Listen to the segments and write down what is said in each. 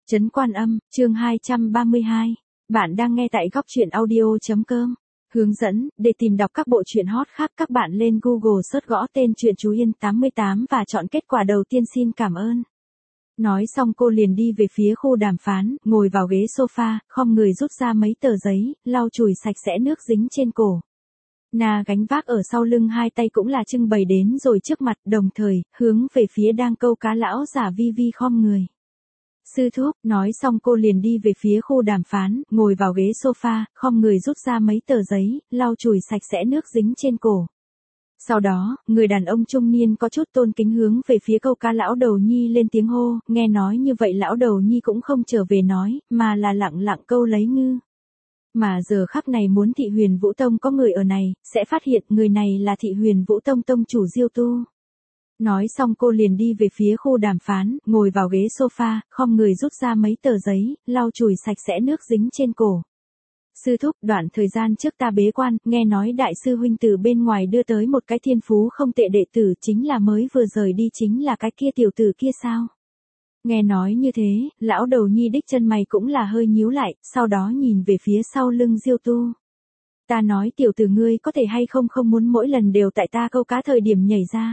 Trấn Quan Âm, chương 232. Bạn đang nghe tại góc truyện audio.com. Hướng dẫn, để tìm đọc các bộ truyện hot khác các bạn lên Google search gõ tên truyện Chú Yên 88 và chọn kết quả đầu tiên xin cảm ơn. Nói xong cô liền đi về phía khu đàm phán, ngồi vào ghế sofa, khom người rút ra mấy tờ giấy, lau chùi sạch sẽ nước dính trên cổ. Na gánh vác ở sau lưng hai tay cũng là trưng bày đến rồi trước mặt, đồng thời, hướng về phía đang câu cá lão giả Vi Vi khom người. Sư thúc, nói xong cô liền đi về phía khu đàm phán, ngồi vào ghế sofa, khom người rút ra mấy tờ giấy, lau chùi sạch sẽ nước dính trên cổ. Sau đó, người đàn ông trung niên có chút tôn kính hướng về phía câu cá lão đầu nhi lên tiếng hô, nghe nói như vậy lão đầu nhi cũng không trở về nói, mà là lặng lặng câu lấy ngư. Mà giờ khắc này muốn Thị Huyền Vũ Tông có người ở này, sẽ phát hiện người này là Thị Huyền Vũ Tông tông chủ Diêu Tu. Nói xong cô liền đi về phía khu đàm phán, ngồi vào ghế sofa, khom người rút ra mấy tờ giấy, lau chùi sạch sẽ nước dính trên cổ. Sư thúc, đoạn thời gian trước ta bế quan, nghe nói đại sư huynh từ bên ngoài đưa tới một cái thiên phú không tệ đệ tử, chính là mới vừa rời đi chính là cái kia tiểu tử kia sao? Nghe nói như thế, lão đầu nhi đích chân mày cũng là hơi nhíu lại, sau đó nhìn về phía sau lưng Diêu Tu. Ta nói tiểu tử ngươi có thể hay không muốn mỗi lần đều tại ta câu cá thời điểm nhảy ra.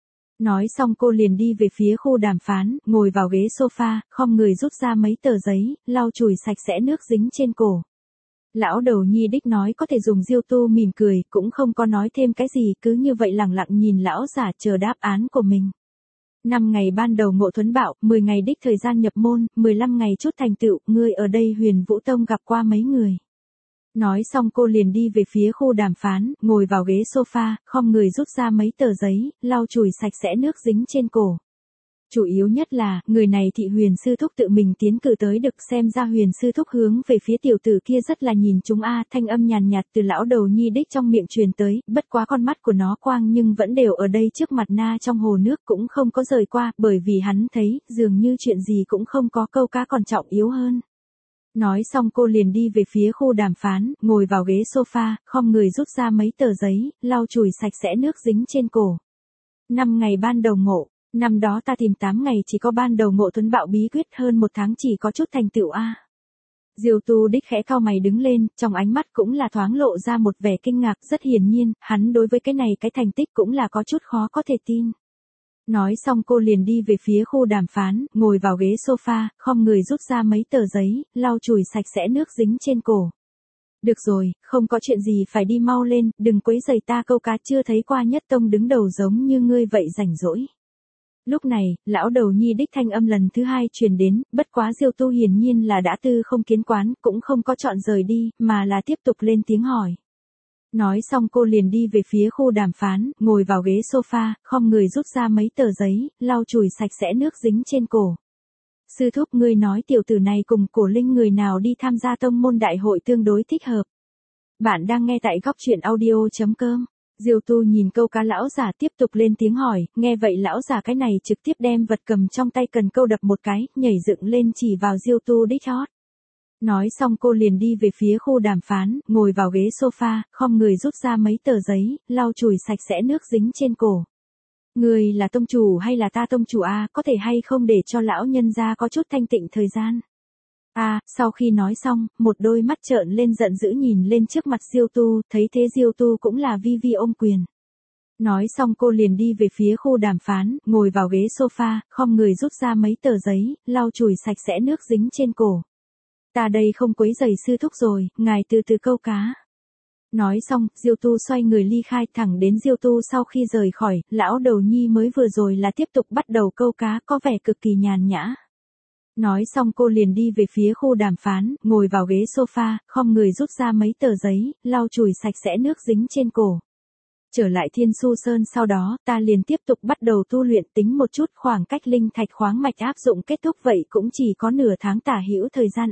Nói xong cô liền đi về phía khu đàm phán, ngồi vào ghế sofa, khom người rút ra mấy tờ giấy, lau chùi sạch sẽ nước dính trên cổ. Lão đầu nhi đích nói có thể dùng Diêu Tu mỉm cười, cũng không có nói thêm cái gì, cứ như vậy lặng lặng nhìn lão giả chờ đáp án của mình. 5 ngày ban đầu ngộ thuấn bạo, 10 ngày đích thời gian nhập môn, 15 ngày chút thành tựu, ngươi ở đây Huyền Vũ Tông gặp qua mấy người. Nói xong cô liền đi về phía khu đàm phán, ngồi vào ghế sofa, khom người rút ra mấy tờ giấy, lau chùi sạch sẽ nước dính trên cổ. Chủ yếu nhất là, người này Thị Huyền sư thúc tự mình tiến cử tới được, xem ra Huyền sư thúc hướng về phía tiểu tử kia rất là nhìn chúng thanh âm nhàn nhạt từ lão đầu nhi đích trong miệng truyền tới, bất quá con mắt của nó quang nhưng vẫn đều ở đây trước mặt na trong hồ nước cũng không có rời qua, bởi vì hắn thấy, dường như chuyện gì cũng không có câu cá còn trọng yếu hơn. Nói xong cô liền đi về phía khu đàm phán, ngồi vào ghế sofa, khom người rút ra mấy tờ giấy, lau chùi sạch sẽ nước dính trên cổ. 5 ngày ban đầu ngộ, năm đó ta tìm 8 ngày chỉ có ban đầu ngộ thuấn bạo bí quyết, hơn 1 tháng chỉ có chút thành tựu Diêu Tu đích khẽ cau mày đứng lên, trong ánh mắt cũng là thoáng lộ ra một vẻ kinh ngạc, rất hiển nhiên, hắn đối với cái này cái thành tích cũng là có chút khó có thể tin. Nói xong cô liền đi về phía khu đàm phán, ngồi vào ghế sofa, khom người rút ra mấy tờ giấy, lau chùi sạch sẽ nước dính trên cổ. Được rồi, không có chuyện gì phải đi mau lên, đừng quấy rầy ta câu cá, chưa thấy qua nhất tông đứng đầu giống như ngươi vậy rảnh rỗi. Lúc này, lão đầu nhi đích thanh âm lần thứ 2 truyền đến, bất quá Diêu Tu hiển nhiên là đã tư không kiến quán, cũng không có chọn rời đi, mà là tiếp tục lên tiếng hỏi. Nói xong cô liền đi về phía khu đàm phán, ngồi vào ghế sofa, khom người rút ra mấy tờ giấy, lau chùi sạch sẽ nước dính trên cổ. Sư thúc, ngươi nói tiểu tử này cùng Cổ Linh người nào đi tham gia tông môn đại hội tương đối thích hợp. Bạn đang nghe tại góc truyện audio.com. Diêu Tu nhìn câu cá lão giả tiếp tục lên tiếng hỏi, nghe vậy lão giả cái này trực tiếp đem vật cầm trong tay cần câu đập một cái, nhảy dựng lên chỉ vào Diêu Tu đích hót. Nói xong cô liền đi về phía khu đàm phán, ngồi vào ghế sofa, khom người rút ra mấy tờ giấy, lau chùi sạch sẽ nước dính trên cổ. Người là tông chủ hay là ta tông chủ có thể hay không để cho lão nhân gia có chút thanh tịnh thời gian. Sau khi nói xong, một đôi mắt trợn lên giận dữ nhìn lên trước mặt Diêu Tu, thấy thế Diêu Tu cũng là vi vi ôm quyền. Nói xong cô liền đi về phía khu đàm phán, ngồi vào ghế sofa, khom người rút ra mấy tờ giấy, lau chùi sạch sẽ nước dính trên cổ. Ta đây không quấy rầy sư thúc rồi, ngài từ từ câu cá. Nói xong, Diêu Tu xoay người ly khai, thẳng đến Diêu Tu sau khi rời khỏi, lão đầu nhi mới vừa rồi là tiếp tục bắt đầu câu cá, có vẻ cực kỳ nhàn nhã. Nói xong cô liền đi về phía khu đàm phán, ngồi vào ghế sofa, khom người rút ra mấy tờ giấy, lau chùi sạch sẽ nước dính trên cổ. Trở lại Thiên Su Sơn sau đó, ta liền tiếp tục bắt đầu tu luyện, tính một chút khoảng cách linh thạch khoáng mạch áp dụng kết thúc vậy cũng chỉ có nửa tháng tả hữu thời gian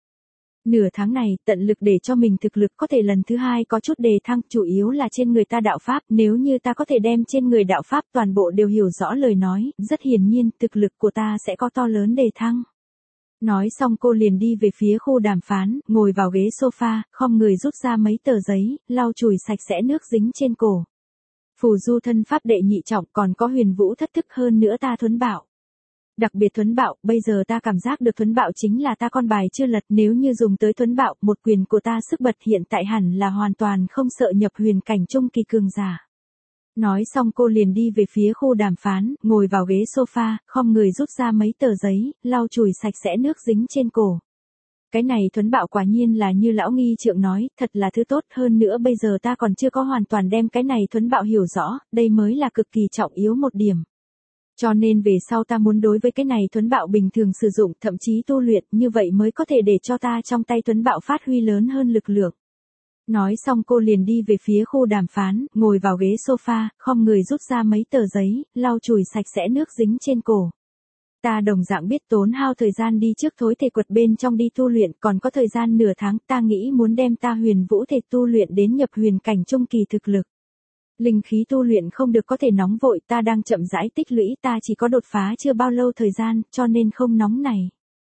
Nửa tháng này, tận lực để cho mình thực lực có thể lần thứ 2 có chút đề thăng, chủ yếu là trên người ta đạo pháp, nếu như ta có thể đem trên người đạo pháp toàn bộ đều hiểu rõ lời nói, rất hiển nhiên, thực lực của ta sẽ có to lớn đề thăng. Nói xong cô liền đi về phía khu đàm phán, ngồi vào ghế sofa, khom người rút ra mấy tờ giấy, lau chùi sạch sẽ nước dính trên cổ. Phù du thân pháp đệ nhị trọng, còn có Huyền Vũ thất thức, hơn nữa ta thuấn bạo. Đặc biệt Thuấn Bạo, bây giờ ta cảm giác được Thuấn Bạo chính là ta con bài chưa lật, nếu như dùng tới Thuấn Bạo, một quyền của ta sức bật hiện tại hẳn là hoàn toàn không sợ nhập huyền cảnh trung kỳ cường giả. Nói xong cô liền đi về phía khu đàm phán, ngồi vào ghế sofa, khom người rút ra mấy tờ giấy, lau chùi sạch sẽ nước dính trên cổ. Cái này Thuấn Bạo quả nhiên là như lão nghi trượng nói, thật là thứ tốt, hơn nữa bây giờ ta còn chưa có hoàn toàn đem cái này Thuấn Bạo hiểu rõ, đây mới là cực kỳ trọng yếu một điểm. Cho nên về sau ta muốn đối với cái này Thuấn Bạo bình thường sử dụng, thậm chí tu luyện, như vậy mới có thể để cho ta trong tay Thuấn Bạo phát huy lớn hơn lực lượng. Nói xong cô liền đi về phía khu đàm phán, ngồi vào ghế sofa, khom người rút ra mấy tờ giấy, lau chùi sạch sẽ nước dính trên cổ. Ta đồng dạng biết tốn hao thời gian đi trước thối thể quật bên trong đi tu luyện, còn có thời gian nửa tháng, ta nghĩ muốn đem ta huyền vũ thể tu luyện đến nhập huyền cảnh trung kỳ thực lực. Linh khí tu luyện không được có thể nóng vội, ta đang chậm rãi tích lũy, ta chỉ có đột phá chưa bao lâu thời gian, cho nên không nóng này.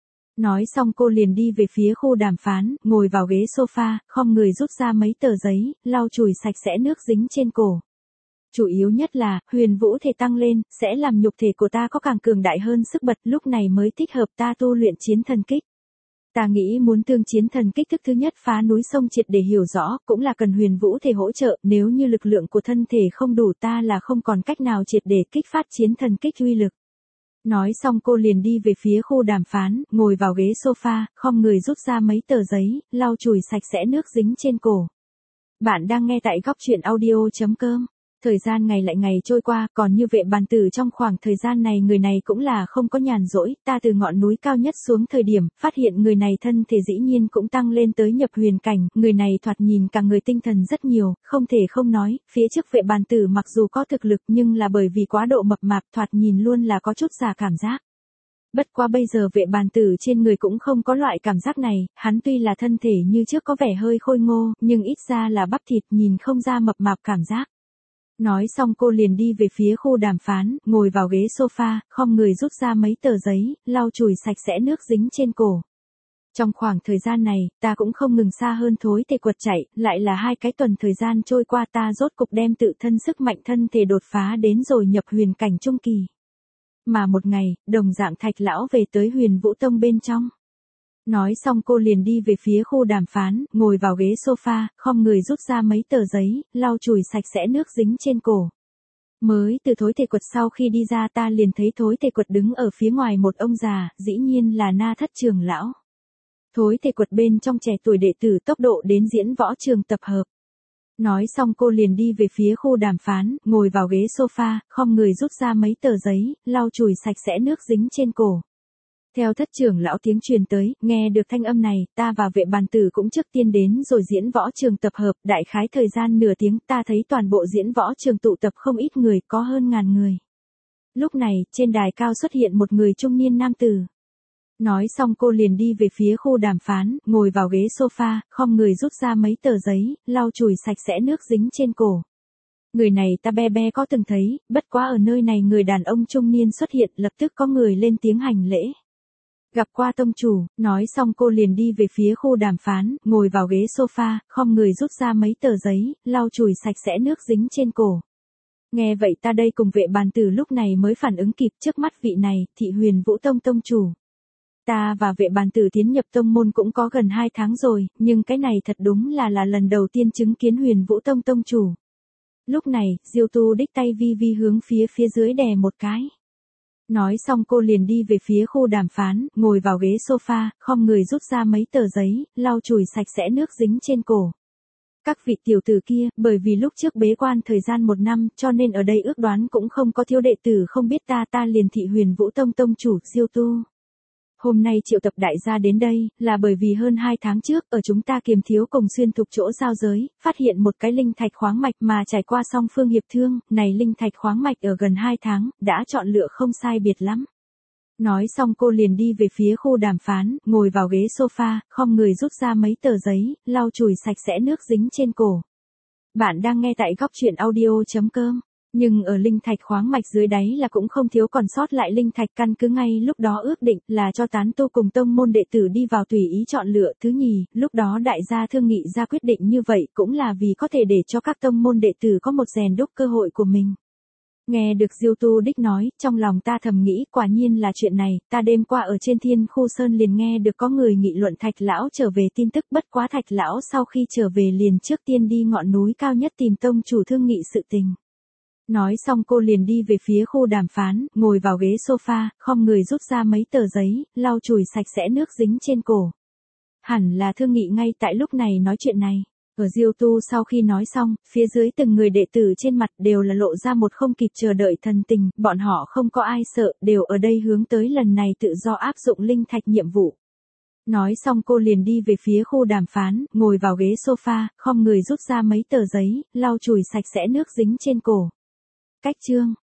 Nói xong cô liền đi về phía khu đàm phán, ngồi vào ghế sofa, khom người rút ra mấy tờ giấy, lau chùi sạch sẽ nước dính trên cổ. Chủ yếu nhất là, huyền vũ thể tăng lên, sẽ làm nhục thể của ta có càng cường đại hơn sức bật, lúc này mới thích hợp ta tu luyện chiến thần kích. Ta nghĩ muốn tương chiến thần kích thức thứ nhất phá núi sông triệt để hiểu rõ, cũng là cần huyền vũ thể hỗ trợ, nếu như lực lượng của thân thể không đủ ta là không còn cách nào triệt để kích phát chiến thần kích uy lực. Nói xong cô liền đi về phía khu đàm phán, ngồi vào ghế sofa, khom người rút ra mấy tờ giấy, lau chùi sạch sẽ nước dính trên cổ. Bạn đang nghe tại góc truyện audio.com. Thời gian ngày lại ngày trôi qua, còn như Vệ Bàn Tử trong khoảng thời gian này người này cũng là không có nhàn rỗi, ta từ ngọn núi cao nhất xuống thời điểm, phát hiện người này thân thể dĩ nhiên cũng tăng lên tới nhập huyền cảnh, người này thoạt nhìn cả người tinh thần rất nhiều, không thể không nói, phía trước Vệ Bàn Tử mặc dù có thực lực nhưng là bởi vì quá độ mập mạp thoạt nhìn luôn là có chút già cảm giác. Bất quá bây giờ Vệ Bàn Tử trên người cũng không có loại cảm giác này, hắn tuy là thân thể như trước có vẻ hơi khôi ngô, nhưng ít ra là bắp thịt nhìn không ra mập mạp cảm giác. Nói xong cô liền đi về phía khu đàm phán, ngồi vào ghế sofa, khom người rút ra mấy tờ giấy, lau chùi sạch sẽ nước dính trên cổ. Trong khoảng thời gian này, ta cũng không ngừng xa hơn thối thể quật chạy, lại là 2 cái tuần thời gian trôi qua ta rốt cục đem tự thân sức mạnh thân thể đột phá đến rồi nhập huyền cảnh trung kỳ. Mà một ngày, đồng dạng Thạch lão về tới Huyền Vũ Tông bên trong. Nói xong cô liền đi về phía khu đàm phán, ngồi vào ghế sofa, khom người rút ra mấy tờ giấy, lau chùi sạch sẽ nước dính trên cổ. Mới từ thối thể quật sau khi đi ra ta liền thấy thối thể quật đứng ở phía ngoài một ông già, dĩ nhiên là Na Thất trưởng lão. Thối thể quật bên trong trẻ tuổi đệ tử tốc độ đến diễn võ trường tập hợp. Nói xong cô liền đi về phía khu đàm phán, ngồi vào ghế sofa, khom người rút ra mấy tờ giấy, lau chùi sạch sẽ nước dính trên cổ. Theo Thất trưởng lão tiếng truyền tới, nghe được thanh âm này, ta và Vệ Bàn Tử cũng trước tiên đến rồi diễn võ trường tập hợp, đại khái thời gian nửa tiếng ta thấy toàn bộ diễn võ trường tụ tập không ít người, có hơn 1000 người. Lúc này, trên đài cao xuất hiện một người trung niên nam tử. Nói xong cô liền đi về phía khu đàm phán, ngồi vào ghế sofa, khom người rút ra mấy tờ giấy, lau chùi sạch sẽ nước dính trên cổ. Người này ta be có từng thấy, bất quá ở nơi này người đàn ông trung niên xuất hiện, lập tức có người lên tiếng hành lễ. Gặp qua tông chủ, nói xong cô liền đi về phía khu đàm phán, ngồi vào ghế sofa, khom người rút ra mấy tờ giấy, lau chùi sạch sẽ nước dính trên cổ. Nghe vậy ta đây cùng Vệ Bàn Tử lúc này mới phản ứng kịp, trước mắt vị này, Thị Huyền Vũ Tông tông chủ. Ta và Vệ Bàn Tử tiến nhập tông môn cũng có gần 2 tháng rồi, nhưng cái này thật đúng là lần đầu tiên chứng kiến Huyền Vũ Tông tông chủ. Lúc này, Diêu Tu đích tay vi vi hướng phía dưới đè một cái. Nói xong cô liền đi về phía khu đàm phán, ngồi vào ghế sofa, khom người rút ra mấy tờ giấy, lau chùi sạch sẽ nước dính trên cổ. Các vị tiểu tử kia, bởi vì lúc trước bế quan thời gian 1 năm, cho nên ở đây ước đoán cũng không có thiếu đệ tử không biết ta liền Thị Huyền Vũ Tông tông chủ, Diêu Tu. Hôm nay triệu tập đại gia đến đây, là bởi vì hơn 2 tháng trước, ở chúng ta kiềm thiếu cùng xuyên thục chỗ giao giới, phát hiện một cái linh thạch khoáng mạch mà trải qua song phương hiệp thương, này linh thạch khoáng mạch ở gần 2 tháng, đã chọn lựa không sai biệt lắm. Nói xong cô liền đi về phía khu đàm phán, ngồi vào ghế sofa, khom người rút ra mấy tờ giấy, lau chùi sạch sẽ nước dính trên cổ. Bạn đang nghe tại góc truyện audio.com. Nhưng ở linh thạch khoáng mạch dưới đáy là cũng không thiếu còn sót lại linh thạch, căn cứ ngay lúc đó ước định là cho tán tu cùng tông môn đệ tử đi vào tùy ý chọn lựa. Thứ nhì, lúc đó đại gia thương nghị ra quyết định như vậy cũng là vì có thể để cho các tông môn đệ tử có một rèn đúc cơ hội của mình. Nghe được Diêu Tu Đích nói, trong lòng ta thầm nghĩ quả nhiên là chuyện này, ta đêm qua ở trên Thiên Khu Sơn liền nghe được có người nghị luận Thạch Lão trở về tin tức, bất quá Thạch Lão sau khi trở về liền trước tiên đi ngọn núi cao nhất tìm tông chủ thương nghị sự tình. Nói xong cô liền đi về phía khu đàm phán, ngồi vào ghế sofa, khom người rút ra mấy tờ giấy, lau chùi sạch sẽ nước dính trên cổ. Hẳn là thương nghị ngay tại lúc này nói chuyện này. Ở Diêu Tu sau khi nói xong, phía dưới từng người đệ tử trên mặt đều là lộ ra một không kịp chờ đợi thần tình, bọn họ không có ai sợ, đều ở đây hướng tới lần này tự do áp dụng linh thạch nhiệm vụ. Nói xong cô liền đi về phía khu đàm phán, ngồi vào ghế sofa, khom người rút ra mấy tờ giấy, lau chùi sạch sẽ nước dính trên cổ. Cách chương